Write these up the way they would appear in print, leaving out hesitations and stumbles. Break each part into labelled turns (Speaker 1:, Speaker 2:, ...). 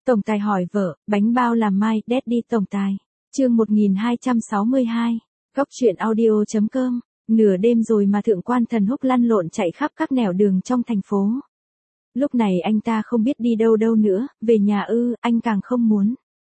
Speaker 1: Tổng tài hỏi vợ, bánh bao làm mai, Daddy tổng tài. Chương 1262. Góc truyện audio.com. Nửa đêm rồi mà thượng quan Thần Húc lăn lộn chạy khắp các nẻo đường trong thành phố. Lúc này anh ta không biết đi đâu đâu nữa, về nhà ư, anh càng không muốn.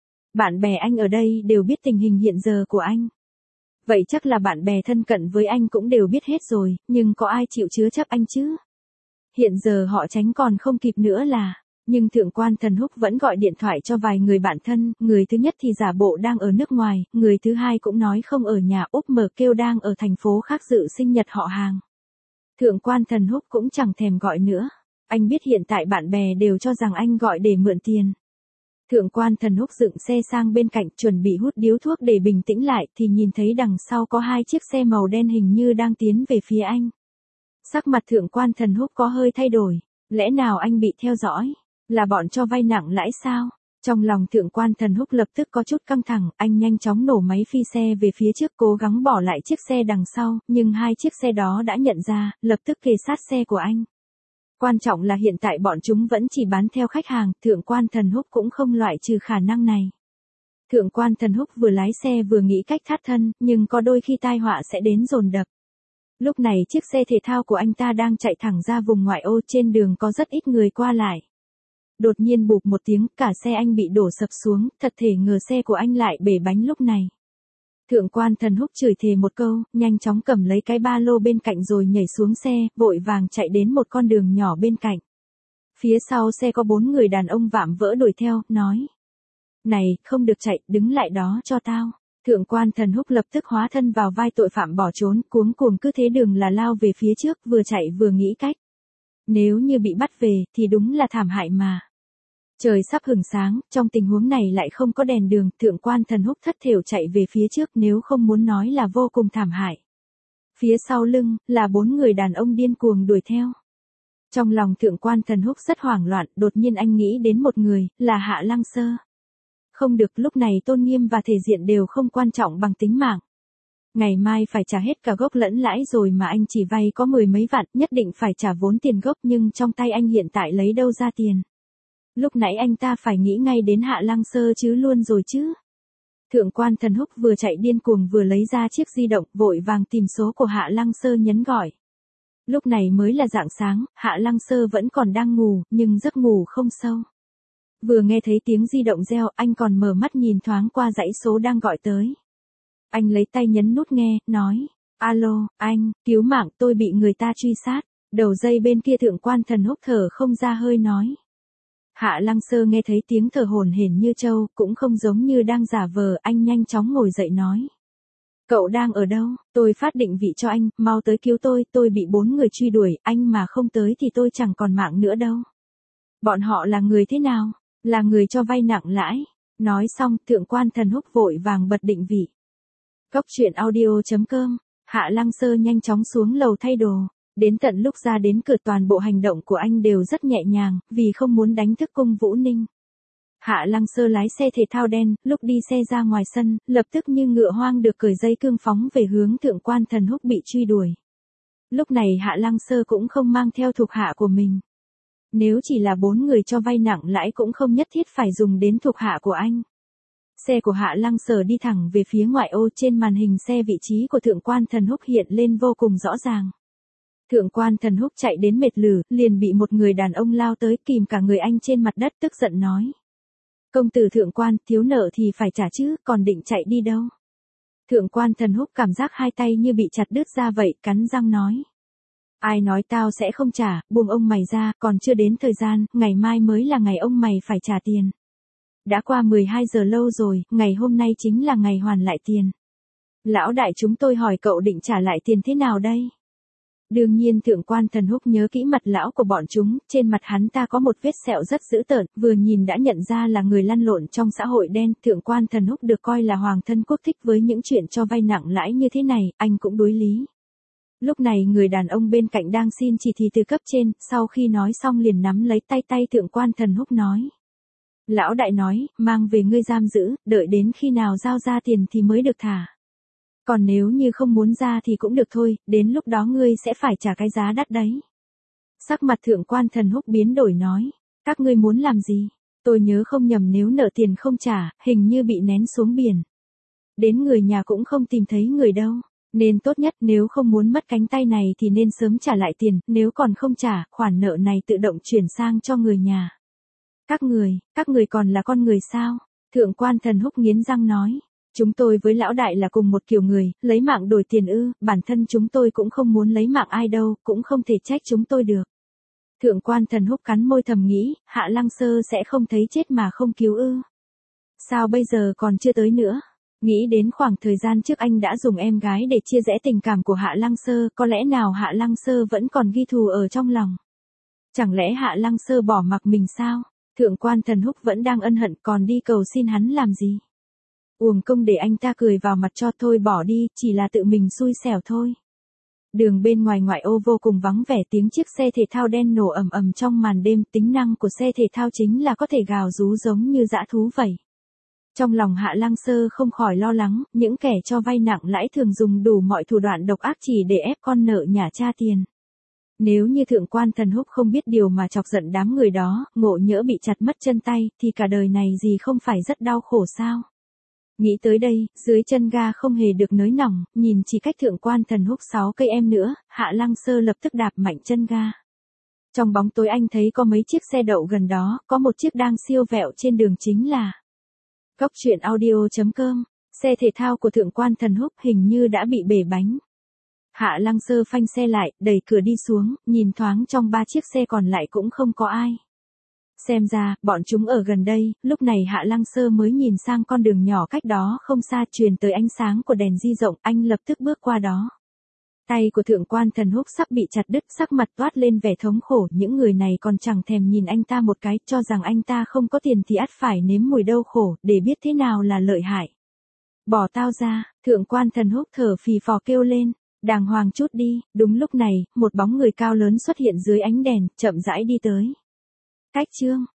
Speaker 1: Bạn bè anh ở đây đều biết tình hình hiện giờ của anh. Vậy chắc là bạn bè thân cận với anh cũng đều biết hết rồi, nhưng có ai chịu chứa chấp anh chứ? Hiện giờ họ tránh còn không kịp nữa là. Nhưng thượng quan Thần Húc vẫn gọi điện thoại cho vài người bạn thân, người thứ nhất thì giả bộ đang ở nước ngoài, người thứ hai cũng nói không ở nhà, úp mở kêu đang ở thành phố khác dự sinh nhật họ hàng. Thượng quan Thần Húc cũng chẳng thèm gọi nữa. Anh biết hiện tại bạn bè đều cho rằng anh gọi để mượn tiền. Thượng quan Thần Húc dựng xe sang bên cạnh chuẩn bị hút điếu thuốc để bình tĩnh lại thì nhìn thấy đằng sau có hai chiếc xe màu đen hình như đang tiến về phía anh. Sắc mặt thượng quan Thần Húc có hơi thay đổi. Lẽ nào anh bị theo dõi? Là bọn cho vay nặng lãi sao? Trong lòng thượng quan Thần Húc lập tức có chút căng thẳng, anh nhanh chóng nổ máy phi xe về phía trước cố gắng bỏ lại chiếc xe đằng sau, nhưng hai chiếc xe đó đã nhận ra, lập tức kề sát xe của anh. Quan trọng là hiện tại bọn chúng vẫn chỉ bán theo khách hàng, thượng quan Thần Húc cũng không loại trừ khả năng này. Thượng quan Thần Húc vừa lái xe vừa nghĩ cách thoát thân, nhưng có đôi khi tai họa sẽ đến dồn dập. Lúc này chiếc xe thể thao của anh ta đang chạy thẳng ra vùng ngoại ô, trên đường có rất ít người qua lại. Đột nhiên bụp một tiếng, cả xe anh bị đổ sập xuống, thật thể ngờ xe của anh lại bể bánh lúc này. Thượng quan Thần Húc chửi thề một câu, nhanh chóng cầm lấy cái ba lô bên cạnh rồi nhảy xuống xe, vội vàng chạy đến một con đường nhỏ bên cạnh. Phía sau xe có 4 người đàn ông vạm vỡ đuổi theo, nói. Này, không được chạy, đứng lại đó cho tao. Thượng quan Thần Húc lập tức hóa thân vào vai tội phạm bỏ trốn, cuống cuồng cứ thế đường là lao về phía trước, vừa chạy vừa nghĩ cách. Nếu như bị bắt về, thì đúng là thảm hại mà. Trời sắp hửng sáng, trong tình huống này lại không có đèn đường, thượng quan Thần Húc thất thểu chạy về phía trước, nếu không muốn nói là vô cùng thảm hại. Phía sau lưng, là 4 người đàn ông điên cuồng đuổi theo. Trong lòng thượng quan Thần Húc rất hoảng loạn, đột nhiên anh nghĩ đến một người, là Hạ Lăng Sơ. Không được, lúc này tôn nghiêm và thể diện đều không quan trọng bằng tính mạng. Ngày mai phải trả hết cả gốc lẫn lãi rồi mà anh chỉ vay có 10 mấy vạn, nhất định phải trả vốn tiền gốc, nhưng trong tay anh hiện tại lấy đâu ra tiền. Lúc nãy anh ta phải nghĩ ngay đến Hạ Lăng Sơ chứ luôn rồi chứ. Thượng quan Thần Húc vừa chạy điên cuồng vừa lấy ra chiếc di động, vội vàng tìm số của Hạ Lăng Sơ nhấn gọi. Lúc này mới là rạng sáng, Hạ Lăng Sơ vẫn còn đang ngủ, nhưng giấc ngủ không sâu. Vừa nghe thấy tiếng di động reo, anh còn mở mắt nhìn thoáng qua dãy số đang gọi tới. Anh lấy tay nhấn nút nghe, nói. Alo, anh, cứu mạng, tôi bị người ta truy sát. Đầu dây bên kia thượng quan Thần Húc thở không ra hơi nói. Hạ Lăng Sơ nghe thấy tiếng thở hổn hển như trâu, cũng không giống như đang giả vờ, anh nhanh chóng ngồi dậy nói. Cậu đang ở đâu? Tôi phát định vị cho anh, mau tới cứu tôi bị 4 người truy đuổi, anh mà không tới thì tôi chẳng còn mạng nữa đâu. Bọn họ là người thế nào? Là người cho vay nặng lãi. Nói xong, thượng quan Thần Húc vội vàng bật định vị. Góc truyện audio.com. Hạ Lăng Sơ nhanh chóng xuống lầu thay đồ. Đến tận lúc ra đến cửa toàn bộ hành động của anh đều rất nhẹ nhàng, vì không muốn đánh thức cung Vũ Ninh. Hạ Lăng Sơ lái xe thể thao đen, lúc đi xe ra ngoài sân, lập tức như ngựa hoang được cởi dây cương phóng về hướng thượng quan Thần Húc bị truy đuổi. Lúc này Hạ Lăng Sơ cũng không mang theo thuộc hạ của mình. Nếu chỉ là 4 người cho vay nặng lãi cũng không nhất thiết phải dùng đến thuộc hạ của anh. Xe của Hạ Lăng Sơ đi thẳng về phía ngoại ô, trên màn hình xe vị trí của thượng quan Thần Húc hiện lên vô cùng rõ ràng. Thượng quan Thần Húc chạy đến mệt lử, liền bị một người đàn ông lao tới kìm cả người anh trên mặt đất, tức giận nói. Công tử thượng quan, thiếu nợ thì phải trả chứ, còn định chạy đi đâu? Thượng quan Thần Húc cảm giác hai tay như bị chặt đứt ra vậy, cắn răng nói. Ai nói tao sẽ không trả, buông ông mày ra, còn chưa đến thời gian, ngày mai mới là ngày ông mày phải trả tiền. Đã qua 12 giờ lâu rồi, ngày hôm nay chính là ngày hoàn lại tiền. Lão đại chúng tôi hỏi cậu định trả lại tiền thế nào đây? Đương nhiên thượng quan Thần Húc nhớ kỹ mặt lão của bọn chúng, trên mặt hắn ta có một vết sẹo rất dữ tợn, vừa nhìn đã nhận ra là người lăn lộn trong xã hội đen. Thượng quan Thần Húc được coi là hoàng thân quốc thích, với những chuyện cho vay nặng lãi như thế này, anh cũng đối lý. Lúc này người đàn ông bên cạnh đang xin chỉ thị từ cấp trên, sau khi nói xong liền nắm lấy tay thượng quan Thần Húc nói. Lão đại nói, mang về ngươi giam giữ, đợi đến khi nào giao ra tiền thì mới được thả. Còn nếu như không muốn ra thì cũng được thôi, đến lúc đó ngươi sẽ phải trả cái giá đắt đấy. Sắc mặt thượng quan Thần Húc biến đổi nói, các ngươi muốn làm gì? Tôi nhớ không nhầm nếu nợ tiền không trả, hình như bị ném xuống biển. Đến người nhà cũng không tìm thấy người đâu. Nên tốt nhất nếu không muốn mất cánh tay này thì nên sớm trả lại tiền, nếu còn không trả, khoản nợ này tự động chuyển sang cho người nhà. Các người còn là con người sao? Thượng quan Thần Húc nghiến răng nói. Chúng tôi với lão đại là cùng một kiểu người, lấy mạng đổi tiền ư, bản thân chúng tôi cũng không muốn lấy mạng ai đâu, cũng không thể trách chúng tôi được. Thượng quan Thần Húc cắn môi thầm nghĩ, Hạ Lăng Sơ sẽ không thấy chết mà không cứu ư. Sao bây giờ còn chưa tới nữa? Nghĩ đến khoảng thời gian trước anh đã dùng em gái để chia rẽ tình cảm của Hạ Lăng Sơ, có lẽ nào Hạ Lăng Sơ vẫn còn ghi thù ở trong lòng? Chẳng lẽ Hạ Lăng Sơ bỏ mặc mình sao? Thượng quan Thần Húc vẫn đang ân hận còn đi cầu xin hắn làm gì? Uổng công để anh ta cười vào mặt cho thôi bỏ đi, chỉ là tự mình xui xẻo thôi. Đường bên ngoài ngoại ô vô cùng vắng vẻ tiếng chiếc xe thể thao đen nổ ầm ầm trong màn đêm, tính năng của xe thể thao chính là có thể gào rú giống như dã thú vậy. Trong lòng Hạ Lăng Sơ không khỏi lo lắng, những kẻ cho vay nặng lãi thường dùng đủ mọi thủ đoạn độc ác chỉ để ép con nợ nhà cha tiền. Nếu như Thượng quan Thần Húc không biết điều mà chọc giận đám người đó, ngộ nhỡ bị chặt mất chân tay, thì cả đời này gì không phải rất đau khổ sao? Nghĩ tới đây, dưới chân ga không hề được nới lỏng, nhìn chỉ cách Thượng quan Thần Húc 6 cây em nữa, Hạ Lăng Sơ lập tức đạp mạnh chân ga. Trong bóng tối anh thấy có mấy chiếc xe đậu gần đó, có một chiếc đang siêu vẹo trên đường chính là Góc truyện audio.com, xe thể thao của Thượng quan Thần Húc hình như đã bị bể bánh. Hạ Lăng Sơ phanh xe lại, đẩy cửa đi xuống, nhìn thoáng trong 3 chiếc xe còn lại cũng không có ai. Xem ra, bọn chúng ở gần đây, lúc này Hạ Lăng Sơ mới nhìn sang con đường nhỏ cách đó không xa truyền tới ánh sáng của đèn di động, anh lập tức bước qua đó. Tay của Thượng quan Thần Húc sắp bị chặt đứt, sắc mặt toát lên vẻ thống khổ, những người này còn chẳng thèm nhìn anh ta một cái, cho rằng anh ta không có tiền thì ắt phải nếm mùi đau khổ, để biết thế nào là lợi hại. Bỏ tao ra, Thượng quan Thần Húc thở phì phò kêu lên, đàng hoàng chút đi, đúng lúc này, một bóng người cao lớn xuất hiện dưới ánh đèn, chậm rãi đi tới. Cách chương